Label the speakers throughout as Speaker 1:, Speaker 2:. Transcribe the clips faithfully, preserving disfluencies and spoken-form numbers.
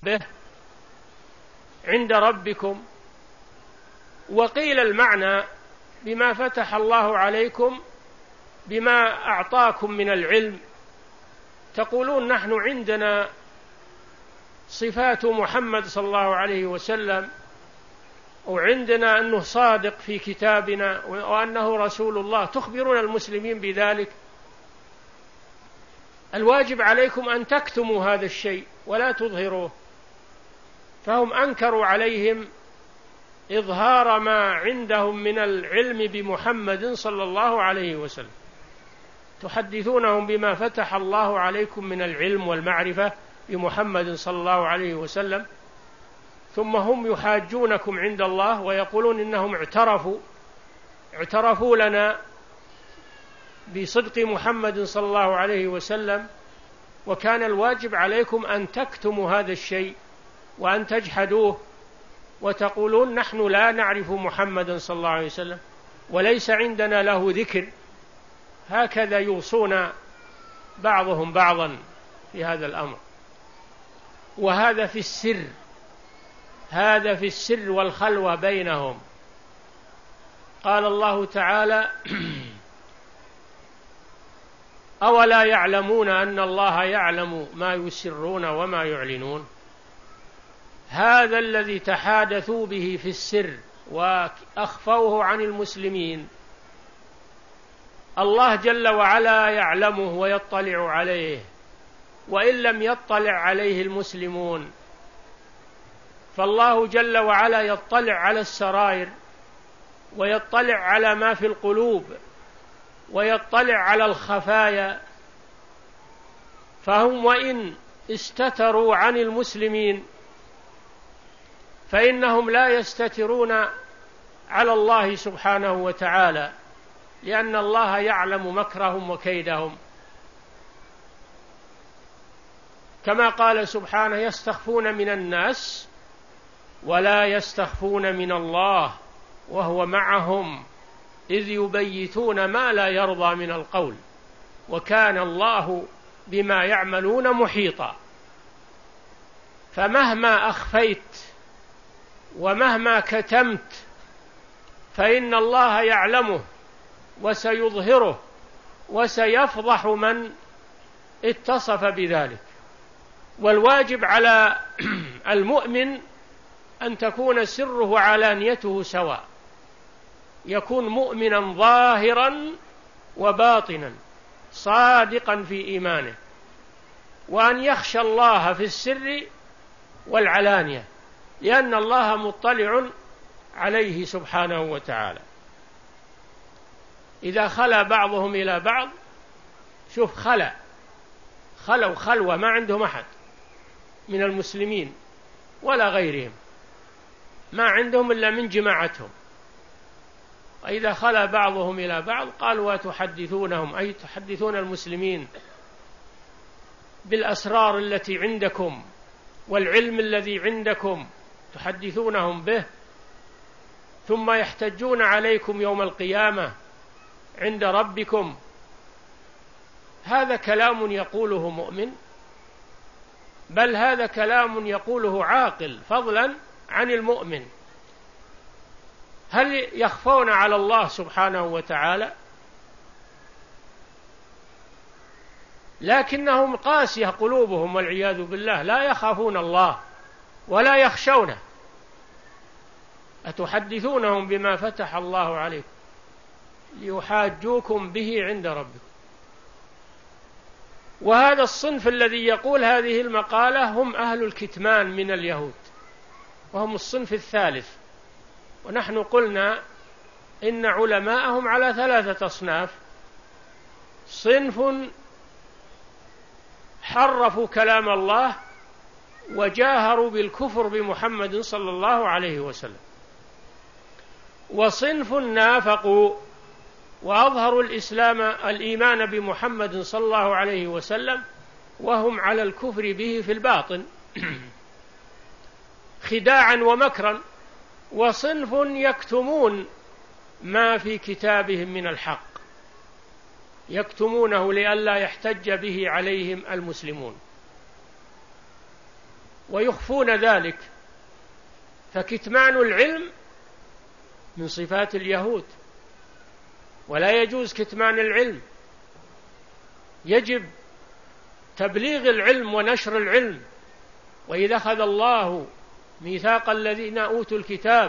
Speaker 1: به عند ربكم. وقيل المعنى بما فتح الله عليكم بما أعطاكم من العلم. تقولون نحن عندنا صفات محمد صلى الله عليه وسلم، وعندنا أنه صادق في كتابنا وأنه رسول الله، تخبرون المسلمين بذلك. الواجب عليكم أن تكتموا هذا الشيء ولا تظهروه. فهم أنكروا عليهم إظهار ما عندهم من العلم بمحمد صلى الله عليه وسلم. تحدثونهم بما فتح الله عليكم من العلم والمعرفة بمحمد صلى الله عليه وسلم، ثم هم يحاجونكم عند الله ويقولون إنهم اعترفوا اعترفوا لنا بصدق محمد صلى الله عليه وسلم، وكان الواجب عليكم أن تكتموا هذا الشيء وأن تجحدوه وتقولون نحن لا نعرف محمدا صلى الله عليه وسلم وليس عندنا له ذكر. هكذا يوصون بعضهم بعضا في هذا الأمر. وهذا في السر، هذا في السر والخلوة بينهم. قال الله تعالى: أولا يعلمون أن الله يعلم ما يسرون وما يعلنون. هذا الذي تحادثوا به في السر وأخفوه عن المسلمين الله جل وعلا يعلمه ويطلع عليه، وإن لم يطلع عليه المسلمون. فالله جل وعلا يطلع على السرائر، ويطلع على ما في القلوب، ويطلع على الخفايا. فهم وإن استتروا عن المسلمين فإنهم لا يستترون على الله سبحانه وتعالى، لأن الله يعلم مكرهم وكيدهم. كما قال سبحانه: يستخفون من الناس ولا يستخفون من الله وهو معهم إذ يبيتون ما لا يرضى من القول وكان الله بما يعملون محيطا. فمهما أخفيت ومهما كتمت فإن الله يعلمه وسيظهره وسيفضح من اتصف بذلك. والواجب على المؤمن أن تكون سره وعلانيته سواء، يكون مؤمنا ظاهرا وباطنا صادقا في إيمانه، وأن يخشى الله في السر والعلانية، لأن الله مطلع عليه سبحانه وتعالى. إذا خلا بعضهم إلى بعض، شوف خلا خلوا خلوة ما عندهم أحد من المسلمين ولا غيرهم، ما عندهم إلا من جماعتهم. وإذا خلا بعضهم إلى بعض قالوا: وتحدثونهم، أي تحدثون المسلمين بالأسرار التي عندكم والعلم الذي عندكم، تحدثونهم به، ثم يحتجون عليكم يوم القيامة عند ربكم. هذا كلام يقوله مؤمن، بل هذا كلام يقوله عاقل، فضلا عن المؤمن. هل يخفون على الله سبحانه وتعالى؟ لكنهم قاسية قلوبهم والعياذ بالله، لا يخافون الله ولا يخشونه. أتحدثونهم بما فتح الله عليكم ليحاجوكم به عند ربكم. وهذا الصنف الذي يقول هذه المقالة هم أهل الكتمان من اليهود، وهم الصنف الثالث. ونحن قلنا إن علماءهم على ثلاثة أصناف: صنف حرفوا كلام الله وجاهروا بالكفر بمحمد صلى الله عليه وسلم، وصنف نافقوا وأظهروا الإسلام الإيمان بمحمد صلى الله عليه وسلم وهم على الكفر به في الباطن خداعا ومكرا، وصنف يكتمون ما في كتابهم من الحق، يكتمونه لئلا يحتج به عليهم المسلمون. ويخفون ذلك. فكتمان العلم من صفات اليهود، ولا يجوز كتمان العلم، يجب تبليغ العلم ونشر العلم. وإذا أخذ الله ميثاق الذين أوتوا الكتاب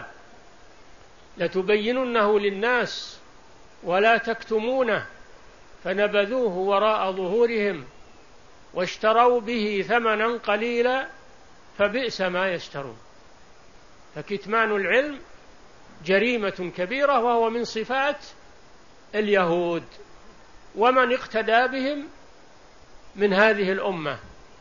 Speaker 1: لتبيننه للناس ولا تكتمونه فنبذوه وراء ظهورهم واشتروا به ثمنا قليلا فبئس ما يشترون. فكتمان العلم جريمة كبيرة، وهو من صفات اليهود ومن اقتدى بهم من هذه الأمة.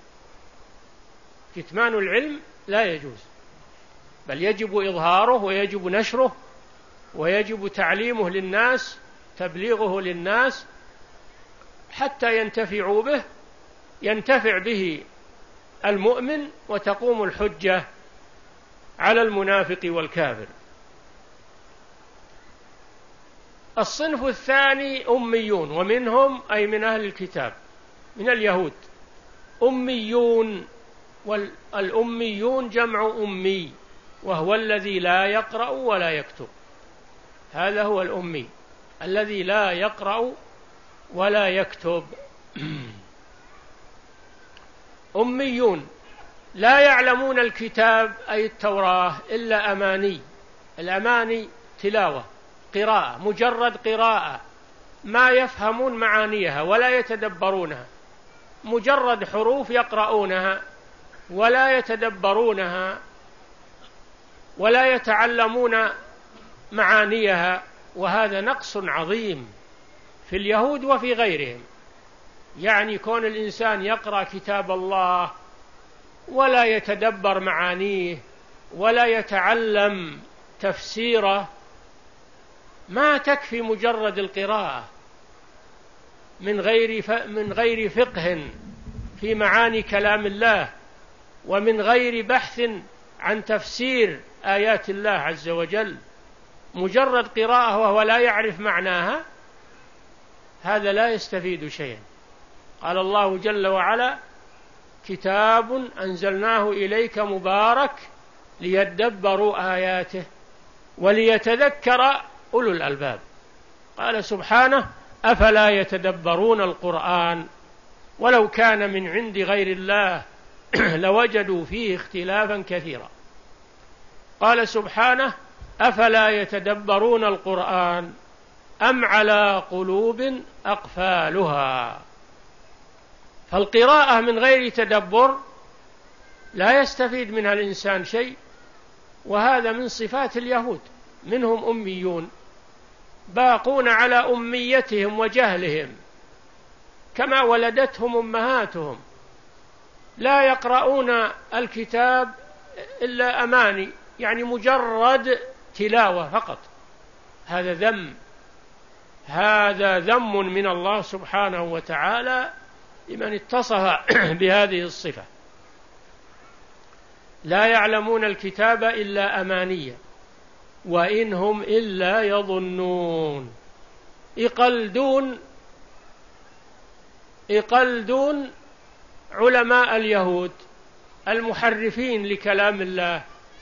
Speaker 1: كتمان العلم لا يجوز، بل يجب إظهاره ويجب نشره ويجب تعليمه للناس، تبليغه للناس حتى ينتفعوا به، ينتفع به المؤمن وتقوم الحجة على المنافق والكافر. الصنف الثاني أميون، ومنهم أي من أهل الكتاب من اليهود أميون، والأميون جمع أمي، وهو الذي لا يقرأ ولا يكتب. هذا هو الأمي الذي لا يقرأ ولا يكتب. أميون لا يعلمون الكتاب أي التوراة إلا أماني. الأماني تلاوة، قراءة، مجرد قراءة، ما يفهمون معانيها ولا يتدبرونها، مجرد حروف يقرؤونها ولا يتدبرونها ولا يتعلمون معانيها. وهذا نقص عظيم في اليهود وفي غيرهم. يعني كون الإنسان يقرأ كتاب الله ولا يتدبر معانيه ولا يتعلم تفسيره، ما تكفي مجرد القراءة من غير من غير فقه في معاني كلام الله، ومن غير بحث عن تفسير آيات الله عز وجل. مجرد قراءة وهو لا يعرف معناها، هذا لا يستفيد شيئا. قال الله جل وعلا: كتاب أنزلناه إليك مبارك ليدبروا آياته وليتذكر أولو الألباب. قال سبحانه: أفلا يتدبرون القرآن ولو كان من عند غير الله لوجدوا فيه اختلافا كثيرا. قال سبحانه: أفلا يتدبرون القرآن أم على قلوب أقفالها. فالقراءة من غير تدبر لا يستفيد منها الإنسان شيء، وهذا من صفات اليهود. منهم أميون باقون على أميتهم وجهلهم كما ولدتهم أمهاتهم، لا يقرؤون الكتاب إلا أماني، يعني مجرد تلاوة فقط. هذا ذم، هذا ذم من الله سبحانه وتعالى لمن اتصف بهذه الصفة. لا يعلمون الكتاب إلا أمانية وإن هم إلا يظنون. يقلدون يقلدون علماء اليهود المحرفين لكلام الله،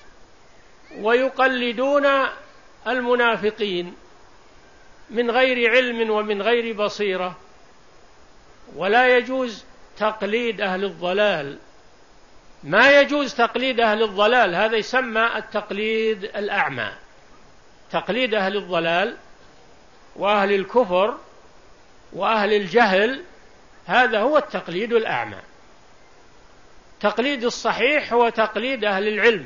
Speaker 1: ويقلدون المنافقين من غير علم ومن غير بصيرة. ولا يجوز تقليد أهل الضلال، ما يجوز تقليد أهل الضلال، هذا يسمى التقليد الأعمى. تقليد أهل الضلال وأهل الكفر وأهل الجهل، هذا هو التقليد الأعمى. تقليد الصحيح هو تقليد أهل العلم،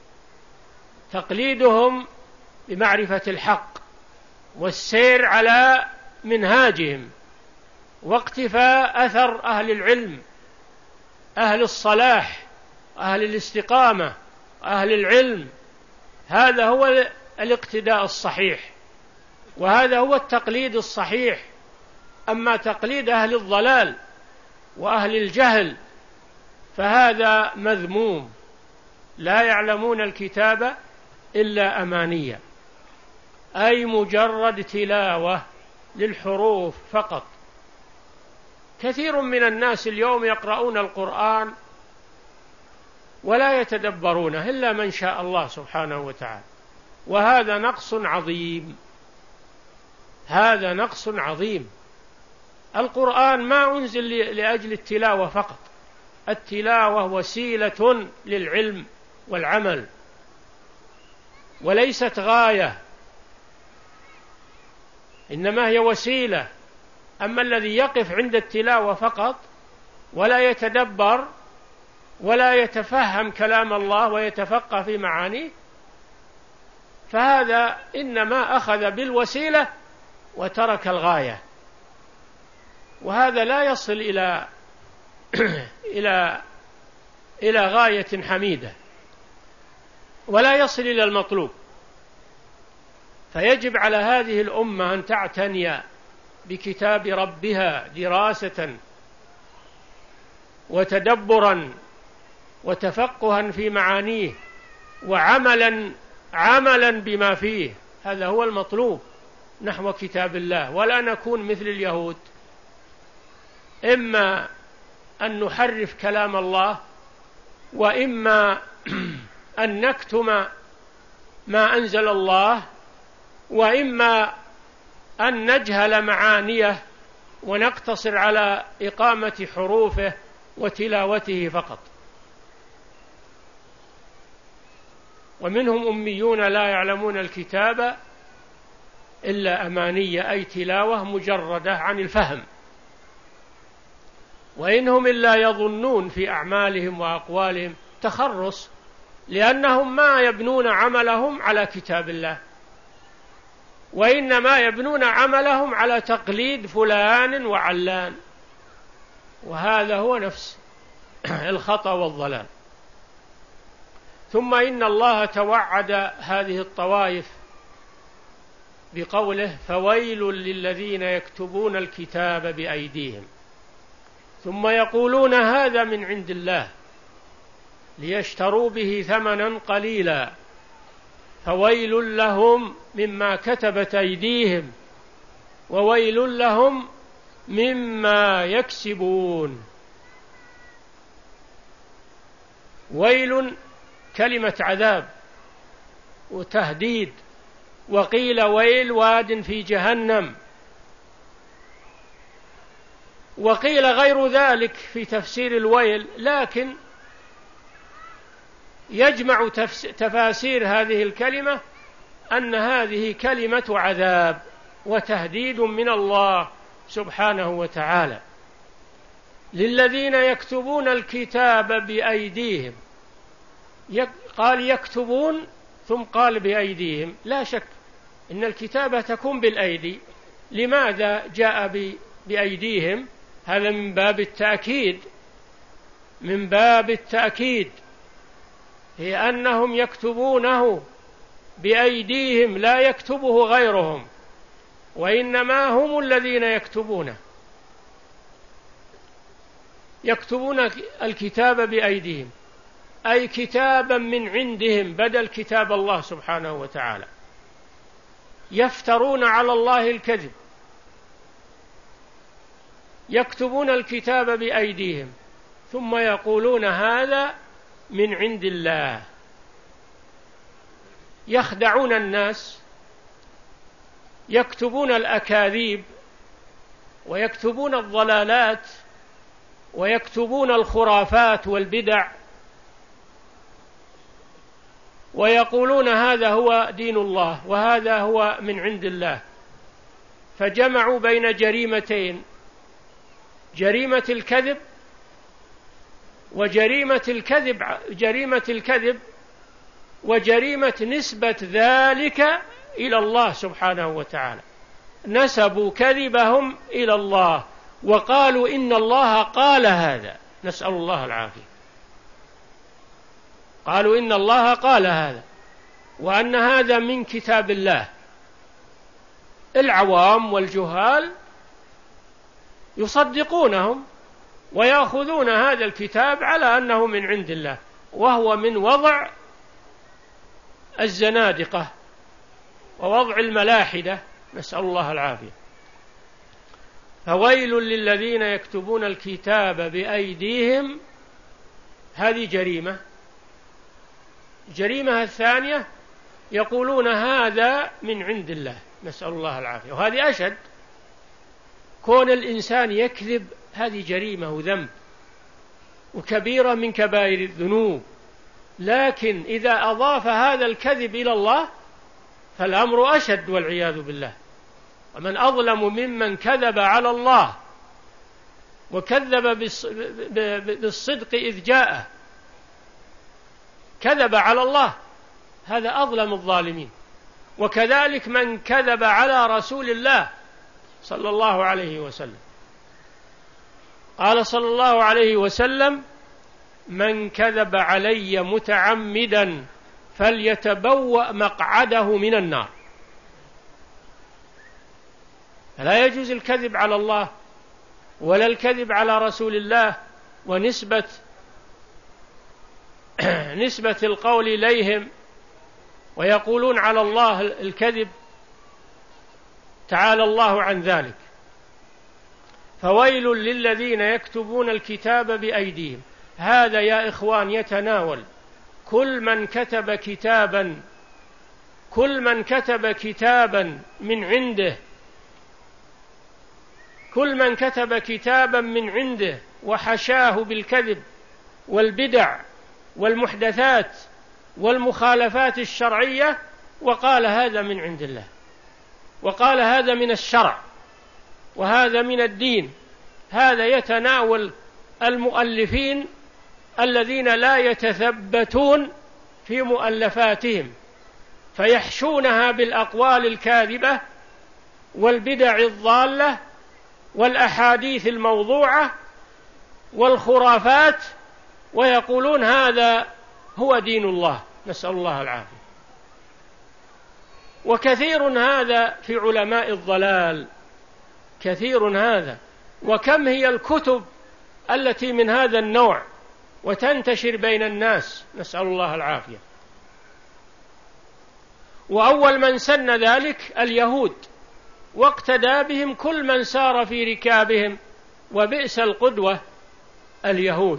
Speaker 1: تقليدهم بمعرفة الحق والسير على منهاجهم واقتفاء أثر أهل العلم، أهل الصلاح، أهل الاستقامة، أهل العلم. هذا هو الاقتداء الصحيح، وهذا هو التقليد الصحيح. أما تقليد أهل الضلال وأهل الجهل فهذا مذموم. لا يعلمون الكتاب إلا أمانية، أي مجرد تلاوة للحروف فقط. كثير من الناس اليوم يقرؤون القرآن ولا يتدبرونه إلا من شاء الله سبحانه وتعالى، وهذا نقص عظيم، هذا نقص عظيم. القرآن ما أنزل لأجل التلاوة فقط، التلاوة وسيلة للعلم والعمل وليست غاية، إنما هي وسيلة. أما الذي يقف عند التلاوة فقط ولا يتدبر ولا يتفهم كلام الله ويتفقه في معانيه، فهذا إنما أخذ بالوسيلة وترك الغاية، وهذا لا يصل إلى إلى إلى غاية حميدة ولا يصل إلى المطلوب. فيجب على هذه الأمة أن تعتني بكتاب ربها دراسة وتدبرا وتفقها في معانيه وعملا عملا بما فيه، هذا هو المطلوب نحو كتاب الله، ولا نكون مثل اليهود، إما أن نحرف كلام الله وإما أن نكتم ما أنزل الله وإما أن نجهل معانيه ونقتصر على إقامة حروفه وتلاوته فقط. ومنهم أميون لا يعلمون الكتاب إلا أماني، أي تلاوة مجردة عن الفهم، وإنهم إلا يظنون في أعمالهم وأقوالهم تخرص، لأنهم ما يبنون عملهم على كتاب الله، وإنما يبنون عملهم على تقليد فلان وعلان، وهذا هو نفس الخطأ والضلال. ثم إن الله توعد هذه الطوائف بقوله: فويل للذين يكتبون الكتاب بأيديهم ثم يقولون هذا من عند الله ليشتروا به ثمنا قليلا فويل لهم مما كتبت أيديهم وويل لهم مما يكسبون. ويل كلمة عذاب وتهديد، وقيل ويل واد في جهنم، وقيل غير ذلك في تفسير الويل، لكن يجمع تفاسير هذه الكلمة أن هذه كلمة عذاب وتهديد من الله سبحانه وتعالى للذين يكتبون الكتاب بأيديهم. قال يكتبون ثم قال بأيديهم، لا شك إن الكتابة تكون بالأيدي. لماذا جاء بأيديهم؟ هذا من باب التأكيد، من باب التأكيد هي أنهم يكتبونه بأيديهم لا يكتبه غيرهم، وإنما هم الذين يكتبونه، يكتبون الكتاب بأيديهم، أي كتابا من عندهم بدل كتاب الله سبحانه وتعالى. يفترون على الله الكذب، يكتبون الكتاب بأيديهم ثم يقولون هذا من عند الله، يخدعون الناس، يكتبون الأكاذيب ويكتبون الضلالات ويكتبون الخرافات والبدع، ويقولون هذا هو دين الله وهذا هو من عند الله. فجمعوا بين جريمتين: جريمة الكذب وجريمة الكذب جريمة الكذب وجريمة نسبة ذلك إلى الله سبحانه وتعالى. نسبوا كذبهم إلى الله وقالوا إن الله قال هذا، نسأل الله العافية. قالوا إن الله قال هذا وأن هذا من كتاب الله. العوام والجهال يصدقونهم ويأخذون هذا الكتاب على أنه من عند الله، وهو من وضع الزنادقة ووضع الملاحدة، نسأل الله العافية. فويل للذين يكتبون الكتاب بأيديهم، هذه جريمة الجريمة الثانية يقولون هذا من عند الله، نسأل الله العافية، وهذه أشد. كون الإنسان يكذب هذه جريمة وذنب وكبيرة من كبائر الذنوب، لكن إذا أضاف هذا الكذب إلى الله فالأمر أشد والعياذ بالله. ومن أظلم ممن كذب على الله وكذب بالصدق إذ جاءه، كذب على الله، هذا أظلم الظالمين. وكذلك من كذب على رسول الله صلى الله عليه وسلم، قال صلى الله عليه وسلم: من كذب علي متعمدا فليتبوأ مقعده من النار. فلا يجوز الكذب على الله ولا الكذب على رسول الله، ونسبة نسبة القول إليهم، ويقولون على الله الكذب، تعالى الله عن ذلك. فويل للذين يكتبون الكتاب بأيديهم. هذا يا إخوان يتناول كل من كتب كتابا كل من كتب كتابا من عنده كل من كتب كتابا من عنده وحشاه بالكذب والبدع والمحدثات والمخالفات الشرعية، وقال هذا من عند الله، وقال هذا من الشرع، وهذا من الدين. هذا يتناول المؤلفين الذين لا يتثبتون في مؤلفاتهم، فيحشونها بالأقوال الكاذبة والبدع الضالة والأحاديث الموضوعة والخرافات، ويقولون هذا هو دين الله، نسأل الله العافية. وكثير هذا في علماء الضلال، كثير هذا. وكم هي الكتب التي من هذا النوع وتنتشر بين الناس، نسأل الله العافية. وأول من سن ذلك اليهود، واقتدى بهم كل من سار في ركابهم، وبئس القدوة اليهود.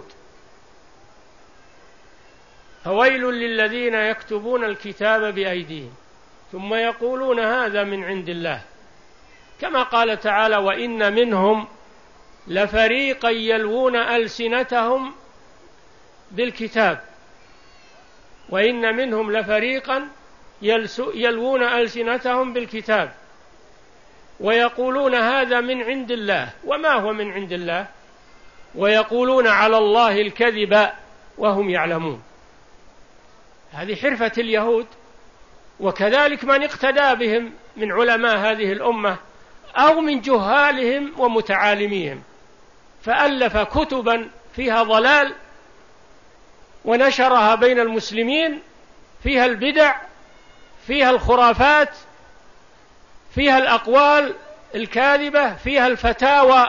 Speaker 1: فويل للذين يكتبون الكتاب بأيديهم ثم يقولون هذا من عند الله، كما قال تعالى: وإن منهم لفريقا يلوون ألسنتهم بالكتاب وإن منهم لفريقا يلوون ألسنتهم بالكتاب ويقولون هذا من عند الله وما هو من عند الله ويقولون على الله الكذب وهم يعلمون. هذه حرفة اليهود، وكذلك من اقتدى بهم من علماء هذه الأمة أو من جهالهم ومتعالميهم، فألف كتبا فيها ضلال ونشرها بين المسلمين، فيها البدع، فيها الخرافات، فيها الأقوال الكاذبة، فيها الفتاوى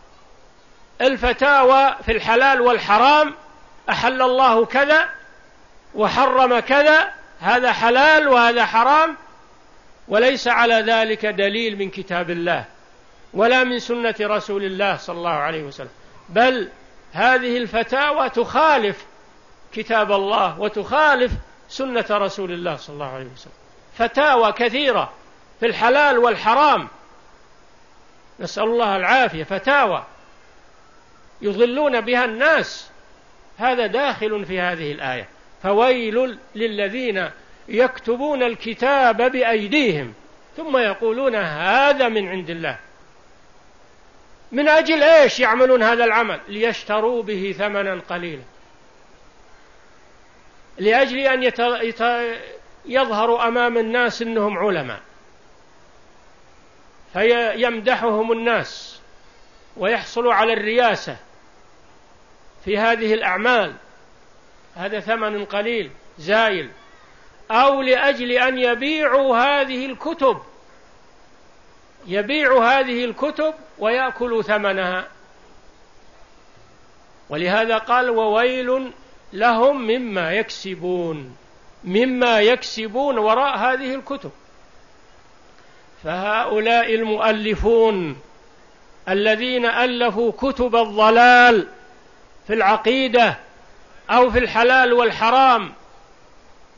Speaker 1: الفتاوى في الحلال والحرام، أحل الله كذا وحرم كذا، هذا حلال وهذا حرام، وليس على ذلك دليل من كتاب الله ولا من سنة رسول الله صلى الله عليه وسلم، بل هذه الفتاوى تخالف كتاب الله وتخالف سنة رسول الله صلى الله عليه وسلم. فتاوى كثيرة في الحلال والحرام، نسأل الله العافية، فتاوى يضلون بها الناس، هذا داخل في هذه الآية. فويل للذين يكتبون الكتاب بأيديهم ثم يقولون هذا من عند الله. من أجل إيش يعملون هذا العمل؟ ليشتروا به ثمنا قليلا، لأجل أن يت... يت... يظهروا أمام الناس أنهم علماء، فيمدحهم الناس ويحصلوا على الرياسة في هذه الأعمال، هذا ثمن قليل زايل. أو لأجل أن يبيعوا هذه الكتب، يبيعوا هذه الكتب ويأكلوا ثمنها. ولهذا قال: وويل لهم مما يكسبون، مما يكسبون وراء هذه الكتب. فهؤلاء المؤلفون الذين ألفوا كتب الضلال في العقيدة أو في الحلال والحرام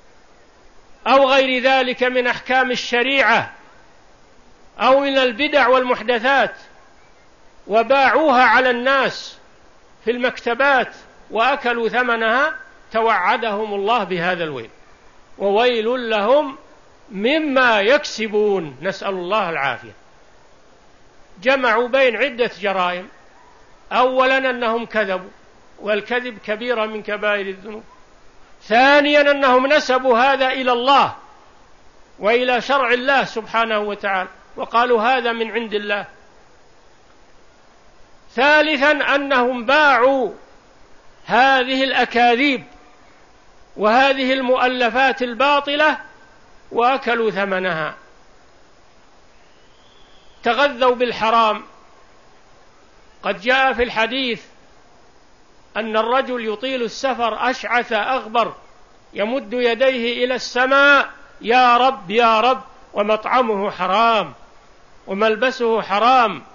Speaker 1: أو غير ذلك من أحكام الشريعة أو من البدع والمحدثات وباعوها على الناس في المكتبات وأكلوا ثمنها، توعدهم الله بهذا الويل، وويل لهم مما يكسبون، نسأل الله العافية. جمعوا بين عدة جرائم: أولا أنهم كذبوا، والكذب كبيرة من كبائر الذنوب. ثانيا أنهم نسبوا هذا إلى الله وإلى شرع الله سبحانه وتعالى وقالوا هذا من عند الله. ثالثا أنهم باعوا هذه الأكاذيب وهذه المؤلفات الباطلة وأكلوا ثمنها. تغذوا بالحرام. قد جاء في الحديث أن الرجل يطيل السفر أشعث أغبر يمد يديه إلى السماء: يا رب يا رب، ومطعمه حرام وملبسه حرام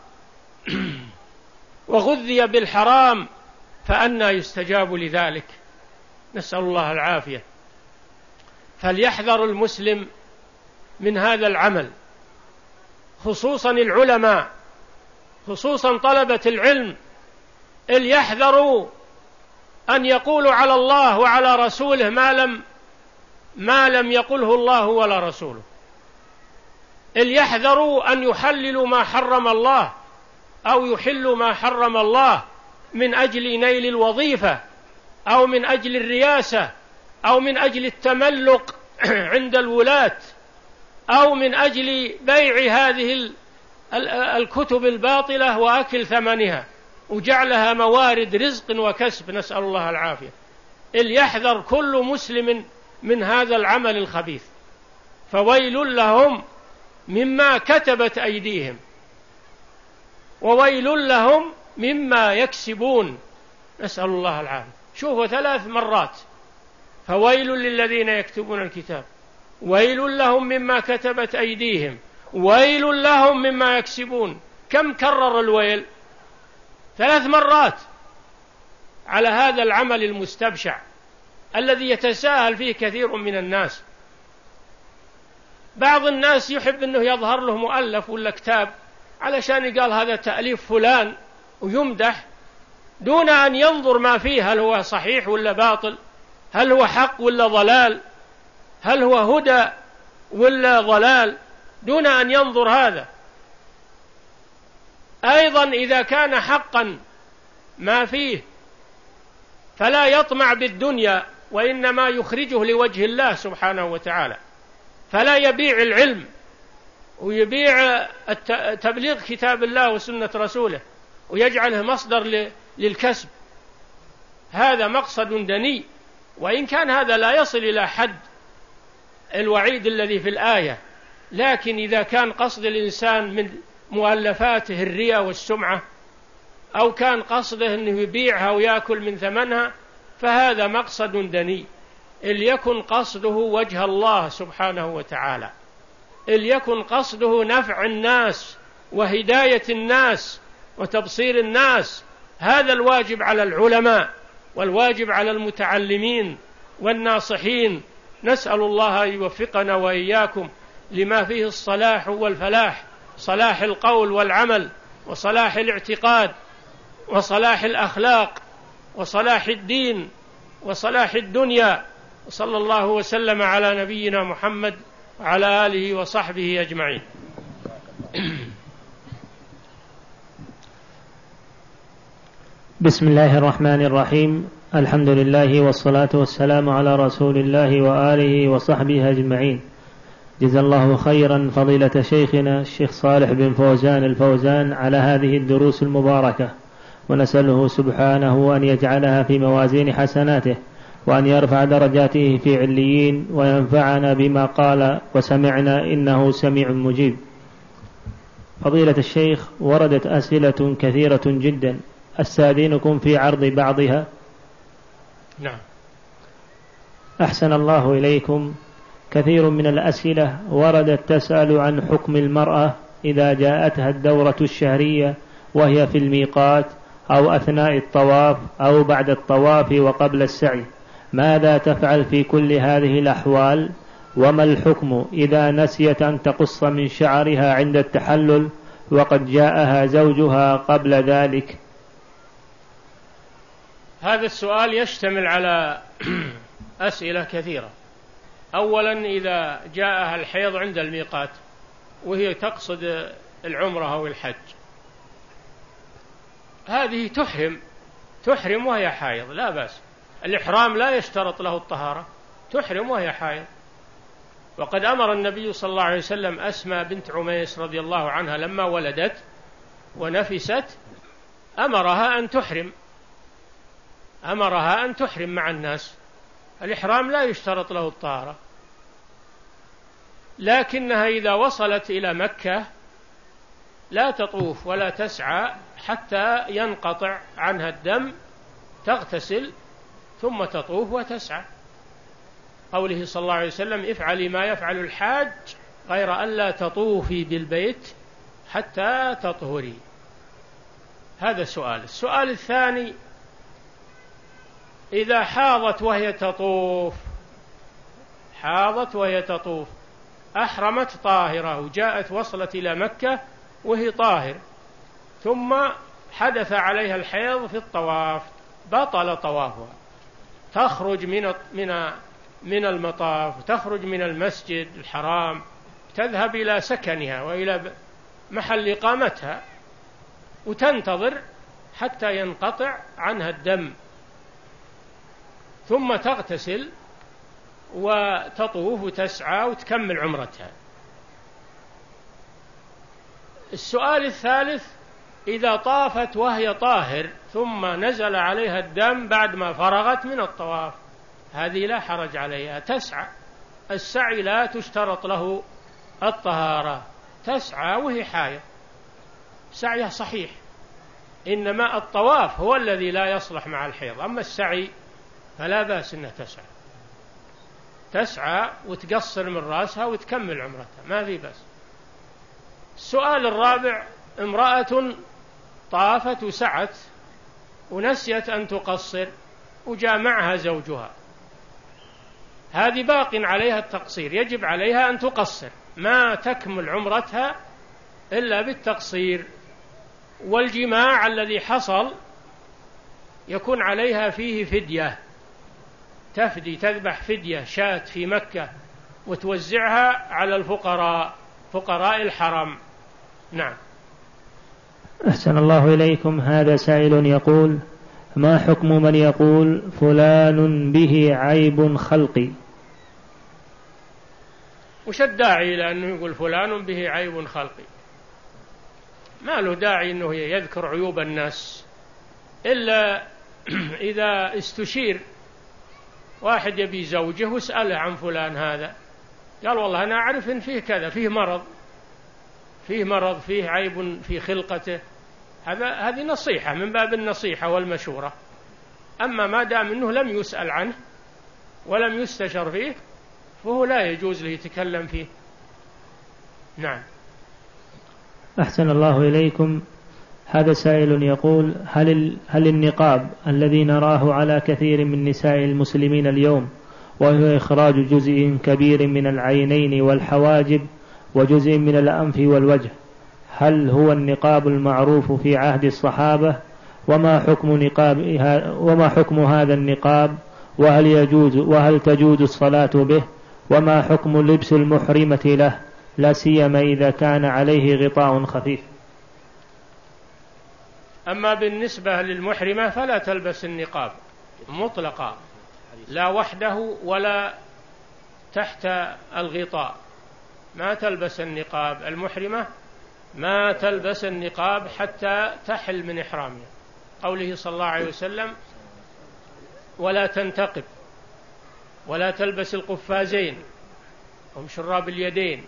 Speaker 1: وغذي بالحرام، فأنى يستجاب لذلك؟ نسأل الله العافية. فليحذر المسلم من هذا العمل، خصوصا العلماء، خصوصا طلبة العلم، ليحذروا أن يقولوا على الله وعلى رسوله ما لم ما لم يقله الله ولا رسوله. ليحذروا أن يحللوا ما حرم الله أو يحلوا ما حرم الله من أجل نيل الوظيفة أو من أجل الرياسة أو من أجل التملق عند الولاة أو من أجل بيع هذه الكتب الباطلة وأكل ثمنها وجعلها موارد رزق وكسب، نسأل الله العافية. ليحذر كل مسلم من هذا العمل الخبيث، فويل لهم مما كتبت أيديهم وويل لهم مما يكسبون، نسأل الله العافية. شوفوا ثلاث مرات: فويل للذين يكتبون الكتاب، ويل لهم مما كتبت أيديهم، ويل لهم مما يكسبون. كم كرر الويل؟ ثلاث مرات على هذا العمل المستبشع الذي يتساهل فيه كثير من الناس. بعض الناس يحب أنه يظهر له مؤلف ولا كتاب علشان يقال هذا تأليف فلان ويمدح، دون أن ينظر ما فيه، هل هو صحيح ولا باطل، هل هو حق ولا ضلال، هل هو هدى ولا ضلال، دون أن ينظر هذا. أيضا إذا كان حقا ما فيه فلا يطمع بالدنيا، وإنما يخرجه لوجه الله سبحانه وتعالى، فلا يبيع العلم ويبيع تبليغ كتاب الله وسنة رسوله ويجعله مصدر للكسب. هذا مقصد دني، وإن كان هذا لا يصل إلى حد الوعيد الذي في الآية، لكن إذا كان قصد الإنسان من مؤلفاته الرياء والسمعة، أو كان قصده أنه يبيعها ويأكل من ثمنها، فهذا مقصد دني. ليكن قصده وجه الله سبحانه وتعالى، ليكن قصده نفع الناس وهداية الناس وتبصير الناس. هذا الواجب على العلماء والواجب على المتعلمين والناصحين. نسأل الله أن يوفقنا وإياكم لما فيه الصلاح والفلاح، صلاح القول والعمل، وصلاح الاعتقاد، وصلاح الأخلاق، وصلاح الدين، وصلاح الدنيا. وصلى الله وسلم على نبينا محمد وعلى آله وصحبه أجمعين.
Speaker 2: بسم الله الرحمن الرحيم. الحمد لله والصلاة والسلام على رسول الله وآله وصحبه أجمعين. جزا الله خيرا فضيلة شيخنا الشيخ صالح بن فوزان الفوزان على هذه الدروس المباركة، ونسأله سبحانه أن يجعلها في موازين حسناته، وأن يرفع درجاته في عليين، وينفعنا بما قال وسمعنا، إنه سميع مجيب. فضيلة الشيخ، وردت أسئلة كثيرة جدا، أستأذنكم في عرض بعضها.
Speaker 1: نعم.
Speaker 2: أحسن الله إليكم. كثير من الأسئلة وردت تسأل عن حكم المرأة إذا جاءتها الدورة الشهرية وهي في الميقات، أو أثناء الطواف، أو بعد الطواف وقبل السعي، ماذا تفعل في كل هذه الأحوال؟ وما الحكم إذا نسيت أن تقص من شعرها عند التحلل وقد جاءها زوجها قبل ذلك؟
Speaker 1: هذا السؤال يشتمل على أسئلة كثيرة. أولا، إذا جاءها الحيض عند الميقات وهي تقصد العمرة أو الحج، هذه تحرم تحرم وهي حائض، لا بأس. الإحرام لا يشترط له الطهارة، تحرم وهي حائض. وقد أمر النبي صلى الله عليه وسلم أسماء بنت عميس رضي الله عنها لما ولدت ونفست أمرها أن تحرم أمرها أن تحرم مع الناس. الإحرام لا يشترط له الطهارة، لكنها إذا وصلت إلى مكة لا تطوف ولا تسعى حتى ينقطع عنها الدم، تغتسل ثم تطوف وتسعى. قوله صلى الله عليه وسلم: افعلي ما يفعل الحاج غير أن لا تطوفي بالبيت حتى تطهري. هذا سؤال. السؤال الثاني: إذا حاضت وهي تطوف حاضت وهي تطوف أحرمت طاهرة وجاءت وصلت إلى مكة وهي طاهر، ثم حدث عليها الحيض في الطواف، بطل طوافها، تخرج من من من المطاف، تخرج من المسجد الحرام، تذهب إلى سكنها وإلى محل إقامتها وتنتظر حتى ينقطع عنها الدم، ثم تغتسل وتطوف وتسعى وتكمل عمرتها. السؤال الثالث: إذا طافت وهي طاهر ثم نزل عليها الدم بعد ما فرغت من الطواف، هذه لا حرج عليها، تسعى. السعي لا تشترط له الطهارة، تسعى وهي حائض، سعيها صحيح، إنما الطواف هو الذي لا يصلح مع الحيض. أما السعي فلا بأس أنها تسعى تسعى وتقصر من رأسها وتكمل عمرتها، ما في بأس. السؤال الرابع: امرأة طافت وسعت ونسيت أن تقصر وجاء معها زوجها، هذه باق عليها التقصير، يجب عليها أن تقصر، ما تكمل عمرتها إلا بالتقصير. والجماع الذي حصل يكون عليها فيه فدية، تفدي، تذبح فدية شاة في مكة وتوزعها على الفقراء، فقراء الحرم. نعم.
Speaker 2: أحسن الله إليكم. هذا سائل يقول: ما حكم من يقول فلان به عيب خلقي؟
Speaker 1: وش الداعي إلى أنه يقول فلان به عيب خلقي؟ ما له داعي أنه يذكر عيوب الناس إلا إذا استشير واحد يبي زوجه واسأله عن فلان هذا، قال والله أنا أعرف إن فيه كذا، فيه مرض فيه مرض فيه عيب في خلقته، هذا هذه نصيحة من باب النصيحة والمشورة. أما ما دام أنه لم يسأل عنه ولم يستشر فيه فهو لا يجوز له يتكلم فيه. نعم.
Speaker 2: أحسن الله إليكم. هذا سائل يقول: هل هل النقاب الذي نراه على كثير من نساء المسلمين اليوم، وهو إخراج جزء كبير من العينين والحواجب وجزء من الأنف والوجه، هل هو النقاب المعروف في عهد الصحابة؟ وما حكم نقاب وما حكم هذا النقاب؟ وهل يجوز وهل تجوز الصلاة به؟ وما حكم لبس المحرمة له، لا سيما إذا كان عليه غطاء خفيف؟
Speaker 1: أما بالنسبة للمحرمة فلا تلبس النقاب مطلقا، لا وحده ولا تحت الغطاء، ما تلبس النقاب. المحرمة ما تلبس النقاب حتى تحل من إحرامها، قوله صلى الله عليه وسلم: ولا تنتقب، ولا تلبس القفازين هم شراب اليدين.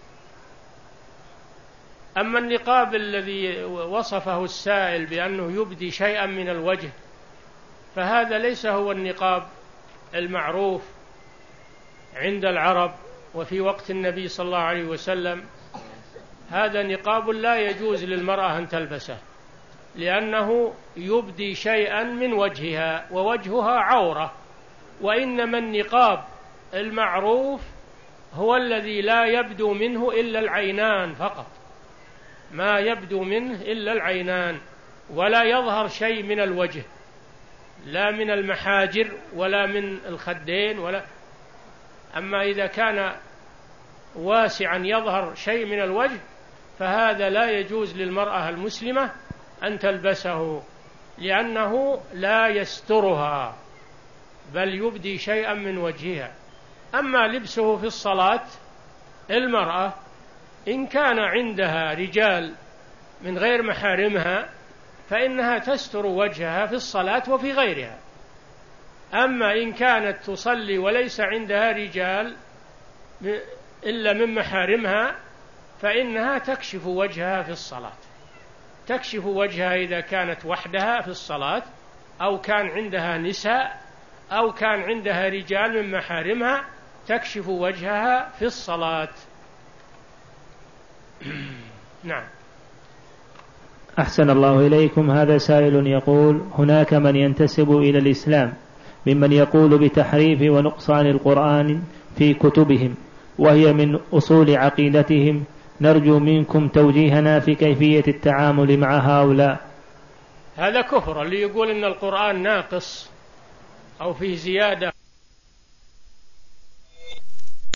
Speaker 1: أما النقاب الذي وصفه السائل بأنه يبدي شيئا من الوجه فهذا ليس هو النقاب المعروف عند العرب وفي وقت النبي صلى الله عليه وسلم. هذا نقاب لا يجوز للمرأة أن تلبسه، لأنه يبدي شيئا من وجهها ووجهها عورة. وإنما النقاب المعروف هو الذي لا يبدو منه إلا العينان فقط، ما يبدو منه إلا العينان، ولا يظهر شيء من الوجه، لا من المحاجر ولا من الخدين ولا. أما إذا كان واسعا يظهر شيء من الوجه فهذا لا يجوز للمرأة المسلمة أن تلبسه، لأنه لا يسترها بل يبدي شيئا من وجهها. أما لبسه في الصلاة، المرأة إن كان عندها رجال من غير محارمها فإنها تستر وجهها في الصلاة وفي غيرها. أما إن كانت تصلي وليس عندها رجال إلا من محارمها فإنها تكشف وجهها في الصلاة، تكشف وجهها إذا كانت وحدها في الصلاة، أو كان عندها نساء، أو كان عندها رجال من محارمها، تكشف وجهها في الصلاة. نعم.
Speaker 2: أحسن الله إليكم. هذا سائل يقول: هناك من ينتسب إلى الإسلام ممن يقول بتحريف ونقصان القرآن في كتبهم، وهي من أصول عقيدتهم، نرجو منكم توجيهنا في كيفية التعامل مع هؤلاء.
Speaker 1: هذا كفر، اللي يقول إن القرآن ناقص أو فيه زيادة